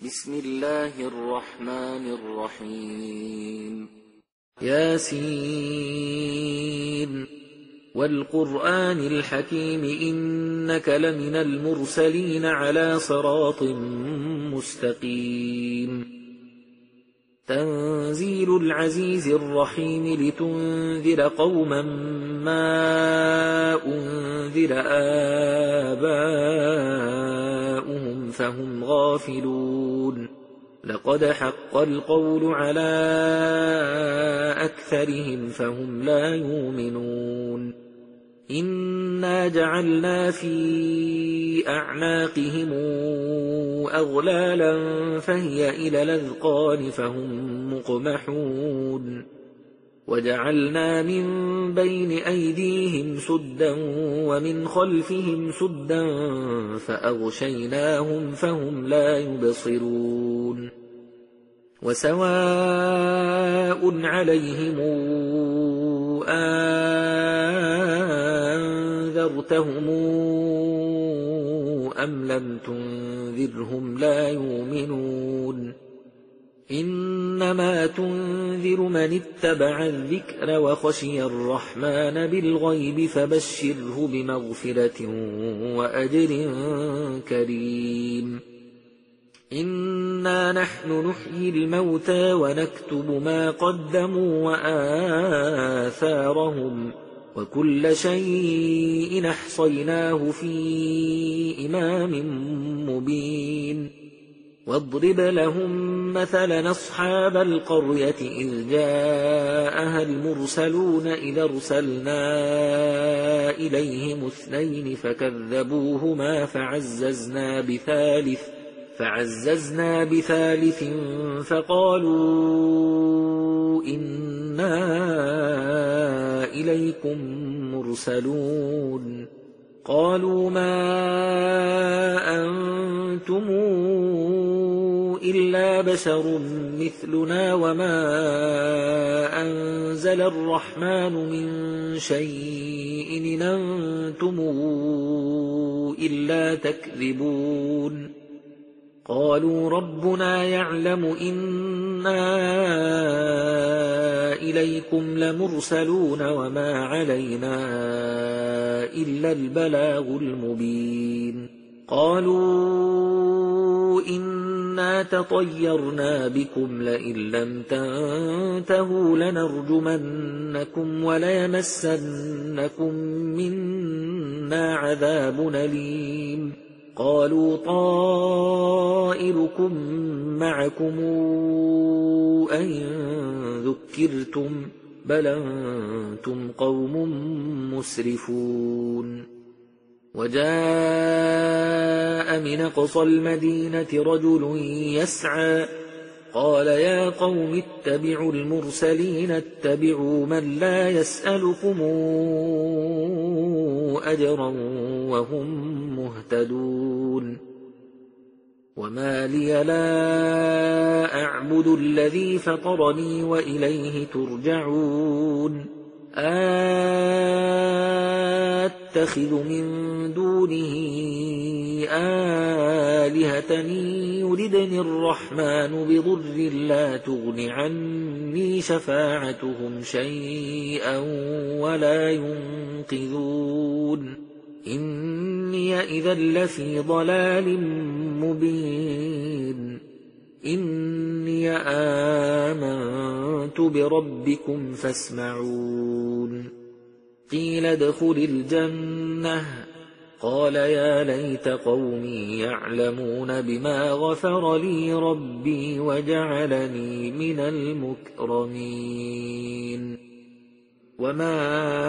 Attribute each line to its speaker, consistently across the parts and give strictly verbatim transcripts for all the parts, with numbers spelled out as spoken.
Speaker 1: بسم الله الرحمن الرحيم ياسين والقرآن الحكيم إنك لمن المرسلين على صراط مستقيم تنزيل العزيز الرحيم لتنذر قوما ما أنذر آباؤهم فهم غافلون لقد حق القول على أكثرهم فهم لا يؤمنون إنا جعلنا في أعناقهم أغلالا فهي إلى الأذقان فهم مقمحون وجعلنا من بين أيديهم سدا ومن خلفهم سدا فأغشيناهم فهم لا يبصرون وسواء عليهم أنذرتهم أم لم تنذرهم لا يؤمنون إنما تنذر من اتبع الذكر وخشي الرحمن بالغيب فبشره بمغفرة وأجر كريم إنا نحن نحيي الموتى ونكتب ما قدموا وآثارهم وكل شيء أحصيناه في إمام مبين واضرب لهم مثلا أصحاب القرية إذ جاءها المرسلون إذ أرسلنا إليهم اثنين فكذبوهما فعززنا بثالث فعززنا بثالث فقالوا إنا إليكم مرسلون قالوا ما أنتم إلا بشر مثلنا وما أنزل الرحمن من شيء إن أنتم إلا تكذبون قالوا ربنا يعلم إنا إليكم لمرسلون وما علينا إلا البلاغ المبين قالوا إنا تطيرنا بكم لئن لم تنتهوا لنرجمنكم وليمسنكم منا عذاب أليم قالوا طائركم معكم أئن ذكرتم بل أنتم قوم مسرفون وجاء من أقصى المدينة رجل يسعى قال يا قوم اتبعوا المرسلين اتبعوا من لا يسألكم أجرا وهم مهتدون وما لي لا أعبد الذي فطرني وإليه ترجعون أتخذ من دونه آلهة يردني الرحمن بضر لا تغن عني شفاعتهم شيئا ولا ينقذون إني إذا لفي ضلال مبين إني آمنت بربكم فاسمعون قيل ادخل الجنة قال يا ليت قومي يعلمون بما غفر لي ربي وجعلني من المكرمين وما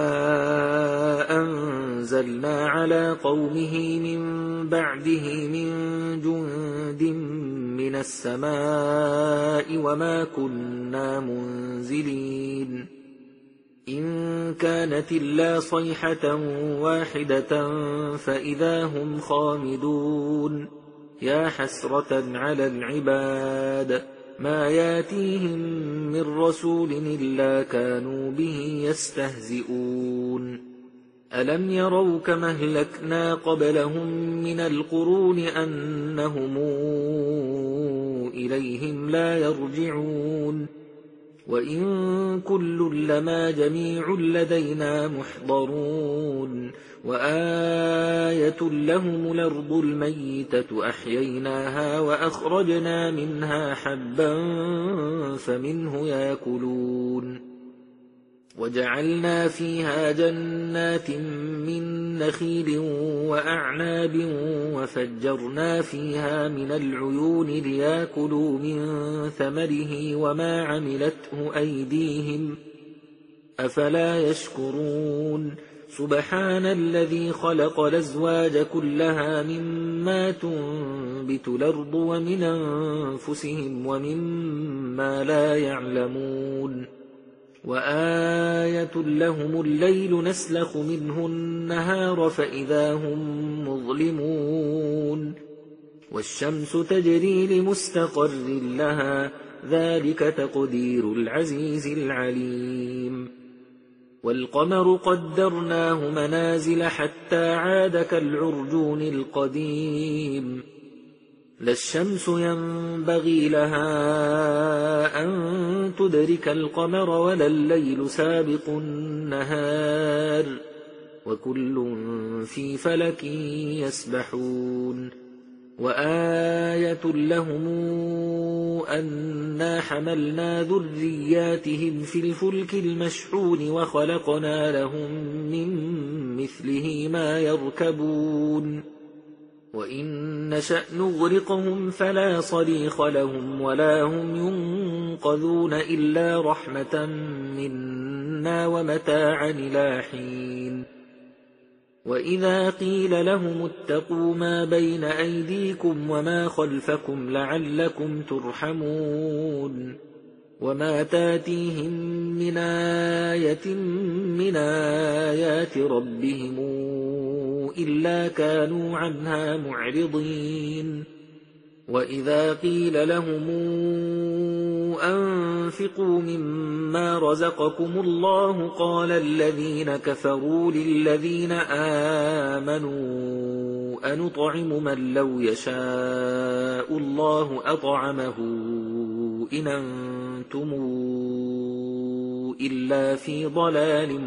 Speaker 1: أنزلنا على قومه من بعده من جند من السماء وما كنا منزلين إن كانت إلا صيحة واحدة فإذا هم خامدون يا حسرة على العباد ما ياتيهم من رسول إلا كانوا به يستهزئون ألم يروا كما أهلكنا قبلهم من القرون أنهم إليهم لا يرجعون وإن كل لما جميع لدينا محضرون وآية لهم الأرض الميتة أحييناها وأخرجنا منها حبا فمنه يأكلون وجعلنا فيها جنات من نخيل وأعناب وفجرنا فيها من العيون ليأكلوا من ثمره وما عملته أيديهم أفلا يشكرون سبحان الذي خلق الأزواج كلها مما تنبت الأرض ومن أنفسهم ومما لا يعلمون وآية لهم الليل نسلخ منه النهار فإذا هم مظلمون والشمس تجري لمستقر لها ذلك تقدير العزيز العليم والقمر قدرناه منازل حتى عاد كالعرجون القديم لا الشمس ينبغي لها أن تدرك القمر ولا الليل سابق النهار وكل في فلك يسبحون وآية لهم أنا حملنا ذرياتهم في الفلك المشحون وخلقنا لهم من مثله ما يركبون وإن نشأ نغرقهم فلا صريخ لهم ولا هم ينقذون إلا رحمة منا ومتاعا إلى حين وإذا قيل لهم اتقوا ما بين أيديكم وما خلفكم لعلكم ترحمون وما تاتيهم من آية من آيات ربهم إلا كانوا عنها معرضين وإذا قيل لهم أنفقوا مما رزقكم الله قال الذين كفروا للذين آمنوا أنطعم من لو يشاء الله أطعمه إن أنتم إلا في ضلال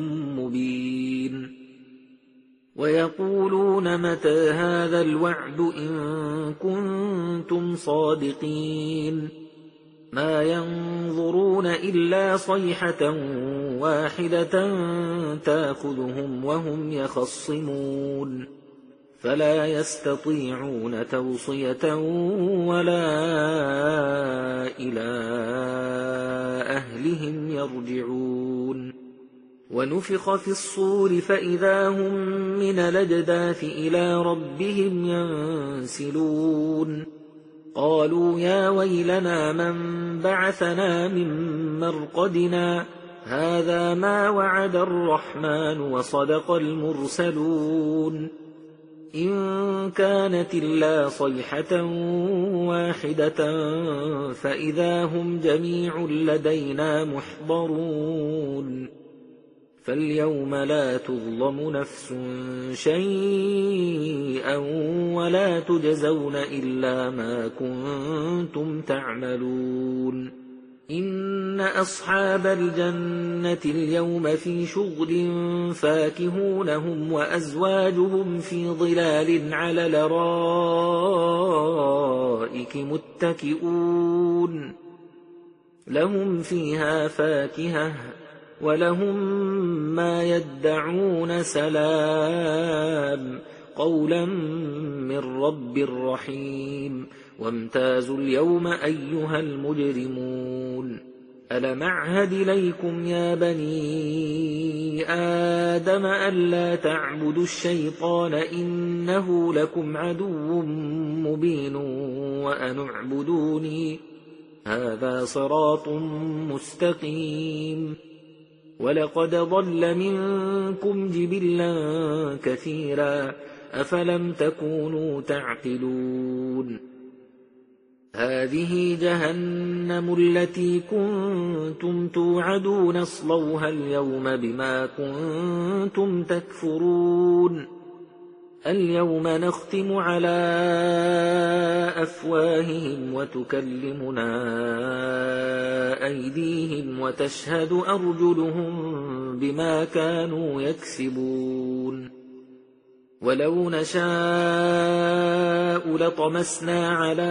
Speaker 1: مبين ويقولون متى هذا الوعد إن كنتم صادقين ما ينظرون إلا صيحة واحدة تأخذهم وهم يخصمون فلا يستطيعون توصية ولا إلى أهلهم يرجعون ونفخ في الصور فإذا هم من الأجداث إلى ربهم ينسلون قالوا يا ويلنا من بعثنا من مرقدنا هذا ما وعد الرحمن وصدق المرسلون إن كانت إلا صيحة واحدة فإذا هم جميع لدينا محضرون فاليوم لا تظلم نفس شيئا ولا تجزون إلا ما كنتم تعملون إن أصحاب الجنة اليوم في شغل فاكهون هم وأزواجهم في ظلال على الأرائك متكئون لهم فيها فاكهة ولهم ما يدعون سلام قولا من رب رحيم وامتازوا اليوم أيها المجرمون ألم أعهد إليكم يا بني آدم ألا تعبدوا الشيطان إنه لكم عدو مبين وأن اعبدوني هذا صراط مستقيم ولقد ضل منكم جبلا كثيرا أفلم تكونوا تعقلون هذه جهنم التي كنتم توعدون اصلوها اليوم بما كنتم تكفرون اليوم نختم على أفواههم وتكلمنا أيديهم وتشهد أرجلهم بما كانوا يكسبون ولو نشاء لطمسنا على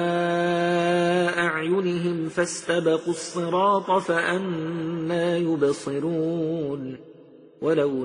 Speaker 1: أعينهم فاستبقوا الصراط فأنى يبصرون ولو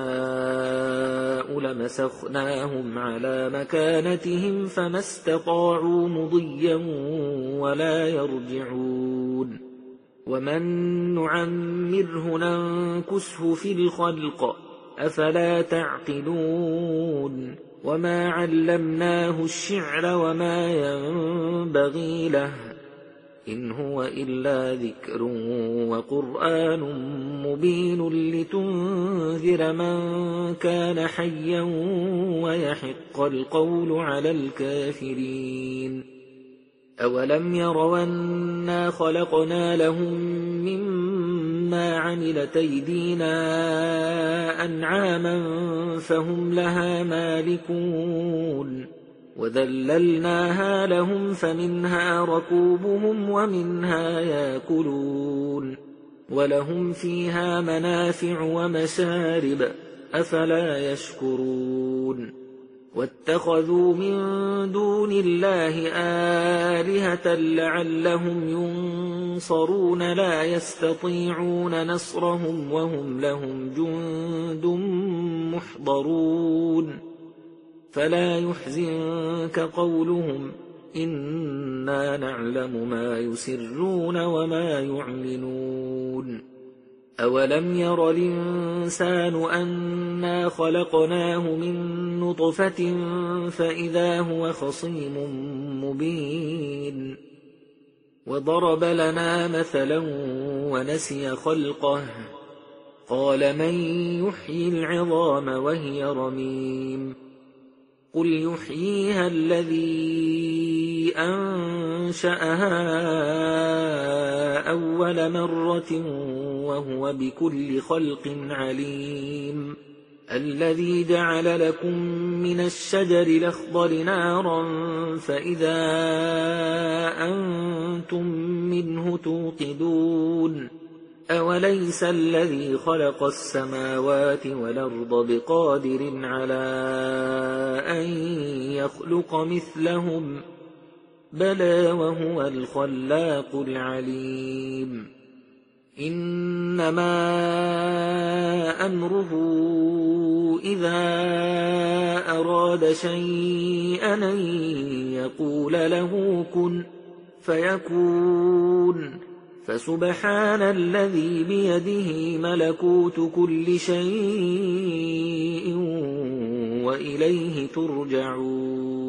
Speaker 1: نشاء لمسخناهم على مكانتهم فما استطاعوا مضيا ولا يرجعون ومن نعمره ننكسه في الخلق أفلا تعقلون وما علمناه الشعر وما ينبغي له إن هو إلا ذكر وقرآن مبين لتنذر من كان حيا ويحق القول على الكافرين أولم يروا أنا خلقنا لهم مما عملت أيدينا أنعاما فهم لها مالكون وذللناها لهم فمنها ركوبهم ومنها يأكلون ولهم فيها منافع ومشارب أفلا يشكرون واتخذوا من دون الله آلهة لعلهم ينصرون لا يستطيعون نصرهم وهم لهم جند محضرون فلا يحزنك قولهم إنا نعلم ما يسرون وما يعلنون أولم ير الإنسان أنا خلقناه من نطفة فإذا هو خصيم مبين وضرب لنا مثلا ونسي خلقه قال من يحيي العظام وهي رميم قل يحييها الذي أنشأها أول مرة وهو بكل خلق عليم الذي جعل لكم من الشجر الأخضر نارا فإذا أنتم منه توقدون أوليس الذي خلق السماوات والأرض بقادر على أن يخلق مثلهم بلى وهو الخلاق العليم إنما أمره إذا أراد شيئا أن يقول له كن فيكون فسبحان الذي بيده ملكوت كل شيء وإليه ترجعون